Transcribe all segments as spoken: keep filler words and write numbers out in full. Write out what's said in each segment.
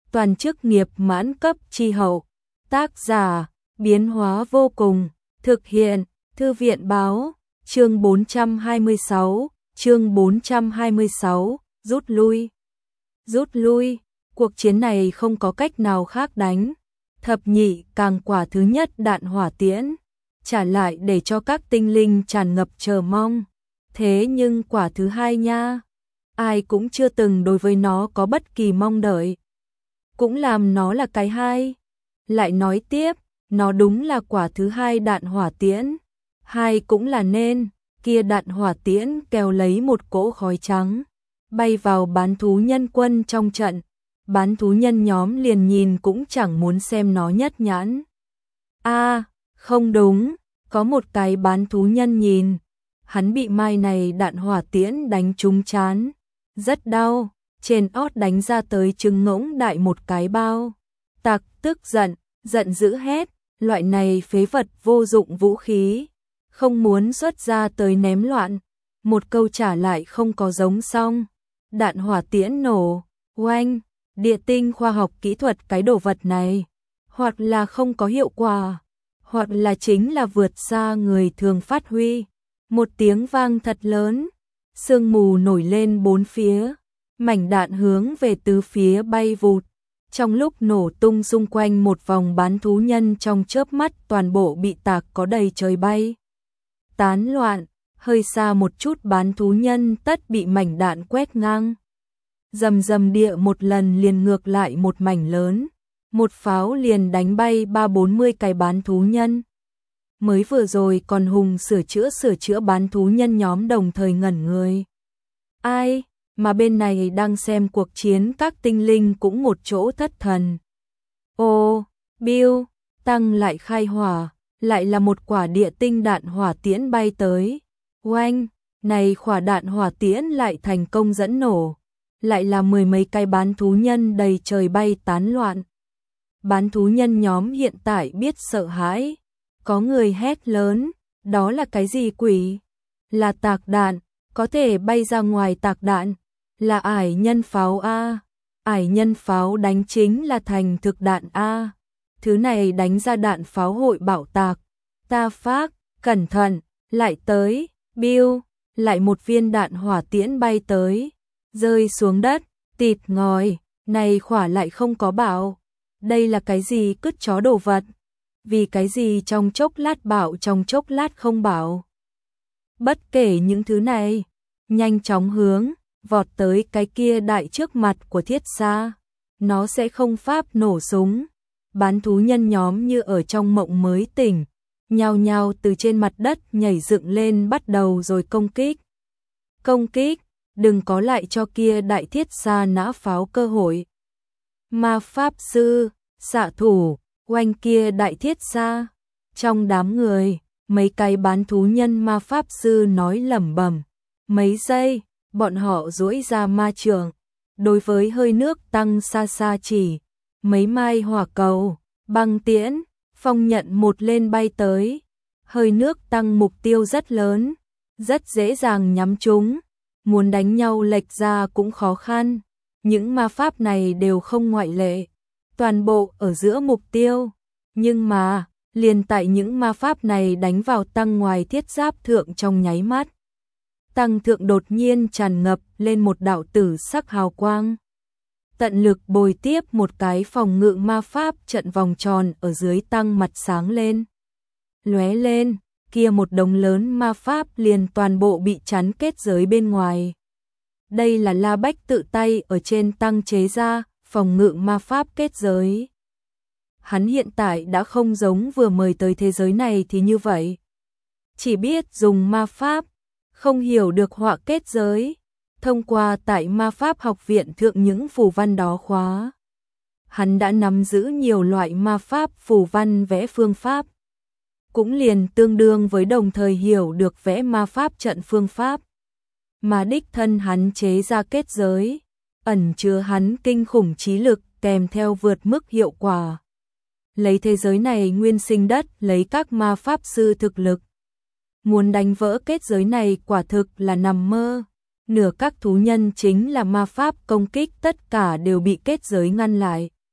toàn chức nghiệp mãn cấp chi hậu. Tác giả, biến hóa vô cùng, thực hiện, Thư viện báo, chương bốn trăm hai mươi sáu, chương bốn trăm hai mươi sáu, rút lui. Rút lui, cuộc chiến này không có cách nào khác đánh. Thập nhị càng quả thứ nhất đạn hỏa tiễn, trả lại để cho các tinh linh tràn ngập chờ mong. Thế nhưng quả thứ hai nha, ai cũng chưa từng đối với nó có bất kỳ mong đợi. Cũng làm nó là cái hai. Lại nói tiếp, nó đúng là quả thứ hai đạn hỏa tiễn. Hai cũng là nên, kia đạn hỏa tiễn kéo lấy một cỗ khói trắng, bay vào bán thú nhân quân trong trận. Bán thú nhân nhóm liền nhìn cũng chẳng muốn xem nó nhất nhãn. A, à, không đúng, có một cái bán thú nhân nhìn, hắn bị mai này đạn hỏa tiễn đánh trúng trán, rất đau, trên ót đánh ra tới trứng ngỗng đại một cái bao. Tặc tức giận, giận dữ hét, loại này phế vật vô dụng vũ khí, không muốn xuất ra tới ném loạn. Một câu trả lại không có giống xong, đạn hỏa tiễn nổ, oanh. Địa tinh khoa học kỹ thuật cái đồ vật này, hoặc là không có hiệu quả, hoặc là chính là vượt xa người thường phát huy. Một tiếng vang thật lớn, sương mù nổi lên bốn phía, mảnh đạn hướng về tứ phía bay vụt. Trong lúc nổ tung xung quanh một vòng bán thú nhân trong chớp mắt toàn bộ bị tạc có đầy trời bay. Tán loạn, hơi xa một chút bán thú nhân tất bị mảnh đạn quét ngang. Rầm rầm địa một lần liền ngược lại một mảnh lớn, một pháo liền đánh bay ba bốn mươi cái bán thú nhân. Mới vừa rồi còn hùng sửa chữa sửa chữa bán thú nhân nhóm đồng thời ngẩn người. Ai, mà bên này đang xem cuộc chiến các tinh linh cũng một chỗ thất thần. Ô, Bill, tăng lại khai hỏa, lại là một quả địa tinh đạn hỏa tiễn bay tới. Oanh, này quả đạn hỏa tiễn lại thành công dẫn nổ. Lại là mười mấy cái bán thú nhân đầy trời bay tán loạn. Bán thú nhân nhóm hiện tại biết sợ hãi, có người hét lớn, đó là cái gì quỷ? Là tạc đạn, có thể bay ra ngoài tạc đạn, là ải nhân pháo A, ải nhân pháo đánh chính là thành thực đạn A, thứ này đánh ra đạn pháo hội bạo tạc, ta phát, cẩn thận, lại tới, Bill, lại một viên đạn hỏa tiễn bay tới. Rơi xuống đất, tịt ngòi, này khỏa lại không có bảo. Đây là cái gì cứt chó đồ vật? Vì cái gì trong chốc lát bảo trong chốc lát không bảo? Bất kể những thứ này, nhanh chóng hướng, vọt tới cái kia đại trước mặt của thiết xa. Nó sẽ không pháp nổ súng. Bán thú nhân nhóm như ở trong mộng mới tỉnh, nhao nhao từ trên mặt đất nhảy dựng lên bắt đầu rồi công kích. Công kích! Đừng có lại cho kia đại thiết xa nã pháo cơ hội. Ma pháp sư, xạ thủ, oanh kia đại thiết xa. Trong đám người, mấy cái bán thú nhân ma pháp sư nói lẩm bẩm. Mấy giây, bọn họ duỗi ra ma trường. Đối với hơi nước tăng xa xa chỉ. Mấy mai hỏa cầu, băng tiễn, phong nhận một lên bay tới. Hơi nước tăng mục tiêu rất lớn, rất dễ dàng nhắm trúng. Muốn đánh nhau lệch ra cũng khó khăn, những ma pháp này đều không ngoại lệ, toàn bộ ở giữa mục tiêu. Nhưng mà, liền tại những ma pháp này đánh vào tăng ngoài thiết giáp thượng trong nháy mắt. Tăng thượng đột nhiên tràn ngập lên một đạo tử sắc hào quang. Tận lực bồi tiếp một cái phòng ngự ma pháp trận vòng tròn ở dưới tăng mặt sáng lên. Lóe lên. Kia một đống lớn ma pháp liền toàn bộ bị chắn kết giới bên ngoài. Đây là La Bách tự tay ở trên tăng chế ra, phòng ngự ma pháp kết giới. Hắn hiện tại đã không giống vừa mời tới thế giới này thì như vậy. Chỉ biết dùng ma pháp, không hiểu được họa kết giới, thông qua tại ma pháp học viện thượng những phù văn đó khóa. Hắn đã nắm giữ nhiều loại ma pháp phù văn vẽ phương pháp. Cũng liền tương đương với đồng thời hiểu được vẽ ma pháp trận phương pháp. Mà đích thân hắn chế ra kết giới, ẩn chứa hắn kinh khủng trí lực kèm theo vượt mức hiệu quả. Lấy thế giới này nguyên sinh đất lấy các ma pháp sư thực lực. Muốn đánh vỡ kết giới này quả thực là nằm mơ. Nửa các thú nhân chính là ma pháp công kích tất cả đều bị kết giới ngăn lại.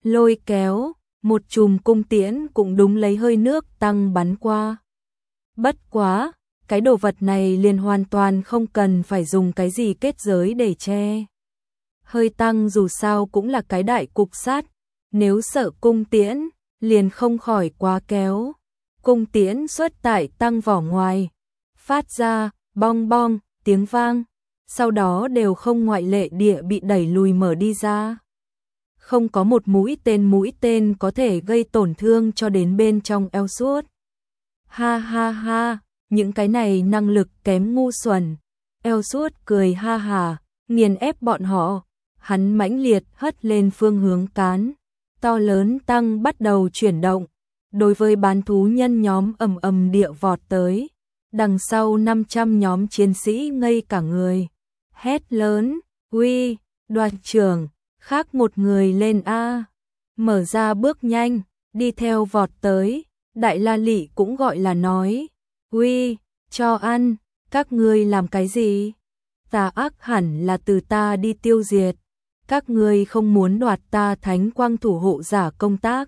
lôi kéo, một chùm cung tiễn cũng đúng lấy hơi nước tăng bắn qua. Bất quá, cái đồ vật này liền hoàn toàn không cần phải dùng cái gì kết giới để che. Hơi tăng dù sao cũng là cái đại cục sát, nếu sợ cung tiễn, liền không khỏi quá kéo. Cung tiễn xuất tại tăng vỏ ngoài, phát ra bong bong tiếng vang, sau đó đều không ngoại lệ địa bị đẩy lùi mở đi ra. Không có một mũi tên mũi tên có thể gây tổn thương cho đến bên trong eo suốt. Ha ha ha, những cái này năng lực kém ngu xuẩn. Eo suốt cười ha hà, nghiền ép bọn họ. Hắn mãnh liệt hất lên phương hướng cán. To lớn tăng bắt đầu chuyển động. Đối với bán thú nhân nhóm ầm ầm địa vọt tới. Đằng sau năm trăm nhóm chiến sĩ ngây cả người. Hét lớn, uy, đoàn trưởng, khác một người lên A. Mở ra bước nhanh, đi theo vọt tới. Đại La Lị cũng gọi là nói, uy, cho ăn, các ngươi làm cái gì? Tà ác hẳn là từ ta đi tiêu diệt. Các ngươi không muốn đoạt ta thánh quang thủ hộ giả công tác.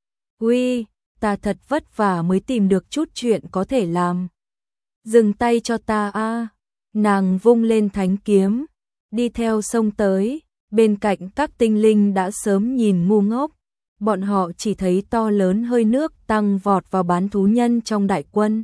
Uy, ta thật vất vả mới tìm được chút chuyện có thể làm. Dừng tay cho ta a. Nàng vung lên thánh kiếm, đi theo sông tới, bên cạnh các tinh linh đã sớm nhìn ngu ngốc. Bọn họ chỉ thấy to lớn hơi nước tăng vọt vào bán thú nhân trong đại quân.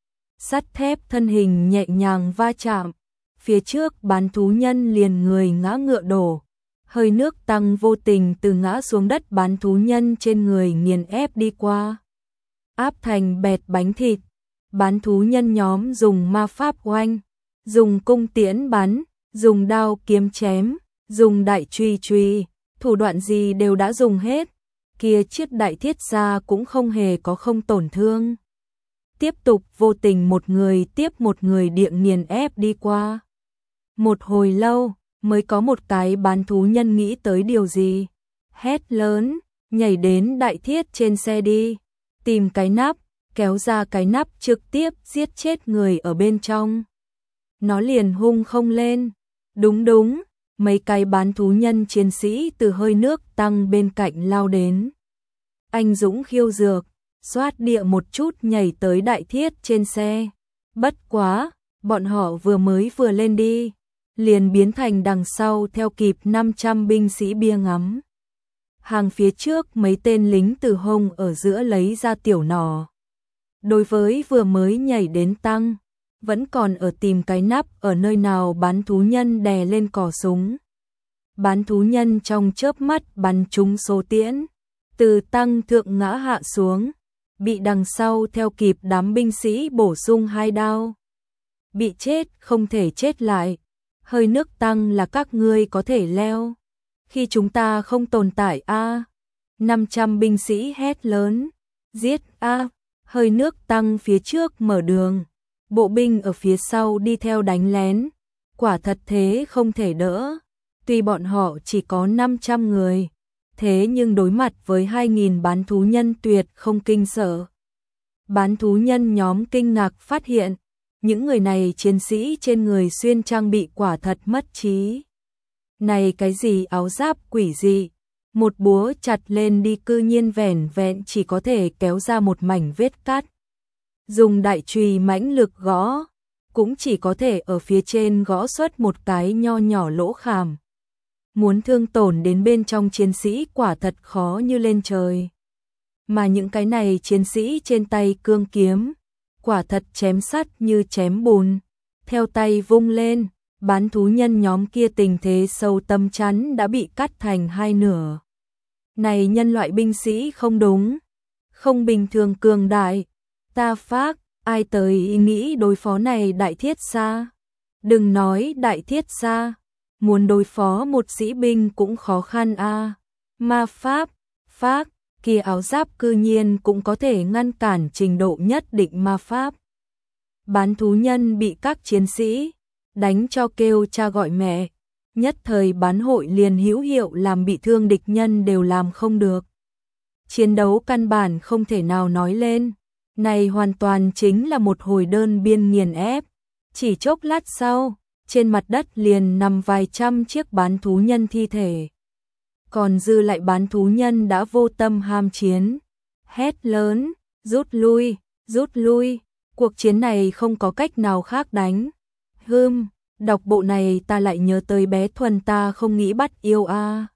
Sắt thép thân hình nhẹ nhàng va chạm, phía trước bán thú nhân liền người ngã ngựa đổ. Hơi nước tăng vô tình từ ngã xuống đất bán thú nhân trên người nghiền ép đi qua. Áp thành bẹt bánh thịt, bán thú nhân nhóm dùng ma pháp oanh, dùng cung tiễn bắn, dùng đao kiếm chém, dùng đại truy truy, thủ đoạn gì đều đã dùng hết. Kia chiếc đại thiết gia cũng không hề có không tổn thương. Tiếp tục vô tình một người tiếp một người địa nghiền ép đi qua. Một hồi lâu, mới có một cái bán thú nhân nghĩ tới điều gì. Hét lớn, nhảy đến đại thiết trên xe đi. Tìm cái nắp, kéo ra cái nắp trực tiếp giết chết người ở bên trong. Nó liền hung không lên. Đúng đúng, mấy cái bán thú nhân chiến sĩ từ hơi nước tăng bên cạnh lao đến. Anh Dũng khiêu dược, xoát địa một chút nhảy tới đại thiết trên xe. Bất quá, bọn họ vừa mới vừa lên đi, liền biến thành đằng sau theo kịp năm trăm binh sĩ bia ngắm. Hàng phía trước mấy tên lính từ hông ở giữa lấy ra tiểu nỏ. Đối với vừa mới nhảy đến tăng, vẫn còn ở tìm cái nắp ở nơi nào bán thú nhân đè lên cò súng. Bán thú nhân trong chớp mắt bắn trúng số tiễn, từ tăng thượng ngã hạ xuống, bị đằng sau theo kịp đám binh sĩ bổ sung hai đao. Bị chết không thể chết lại, hơi nước tăng là các ngươi có thể leo. Khi chúng ta không tồn tại a. năm trăm binh sĩ hét lớn, giết a, hơi nước tăng phía trước mở đường, bộ binh ở phía sau đi theo đánh lén, quả thật thế không thể đỡ. Tuy bọn họ chỉ có năm trăm người, thế nhưng đối mặt với hai nghìn bán thú nhân tuyệt không kinh sợ. Bán thú nhân nhóm kinh ngạc phát hiện, những người này chiến sĩ trên người xuyên trang bị quả thật mất trí. Này cái gì áo giáp quỷ dị, một búa chặt lên đi cư nhiên vẻn vẹn chỉ có thể kéo ra một mảnh vết cắt. Dùng đại chùy mãnh lực gõ, cũng chỉ có thể ở phía trên gõ xuất một cái nho nhỏ lỗ khảm. Muốn thương tổn đến bên trong chiến sĩ quả thật khó như lên trời. Mà những cái này chiến sĩ trên tay cương kiếm, quả thật chém sắt như chém bùn. Theo tay vung lên, bán thú nhân nhóm kia tình thế sâu tâm chắn đã bị cắt thành hai nửa. Này nhân loại binh sĩ không đúng, không bình thường cường đại. Ta phác, ai tới ý nghĩ đối phó này đại thiết xa. Đừng nói đại thiết xa, muốn đối phó một sĩ binh cũng khó khăn a. À. Ma pháp, phác, kia áo giáp cư nhiên cũng có thể ngăn cản trình độ nhất định ma pháp. Bán thú nhân bị các chiến sĩ đánh cho kêu cha gọi mẹ, nhất thời bán hội liền hữu hiệu làm bị thương địch nhân đều làm không được. Chiến đấu căn bản không thể nào nói lên, này hoàn toàn chính là một hồi đơn biên nghiền ép. Chỉ chốc lát sau, trên mặt đất liền nằm vài trăm chiếc bán thú nhân thi thể. còn dư lại bán thú nhân đã vô tâm ham chiến. Hét lớn, rút lui, rút lui, cuộc chiến này không có cách nào khác đánh. Hừm, đọc bộ này ta lại nhớ tới bé Thuần ta không nghĩ bắt yêu a. À.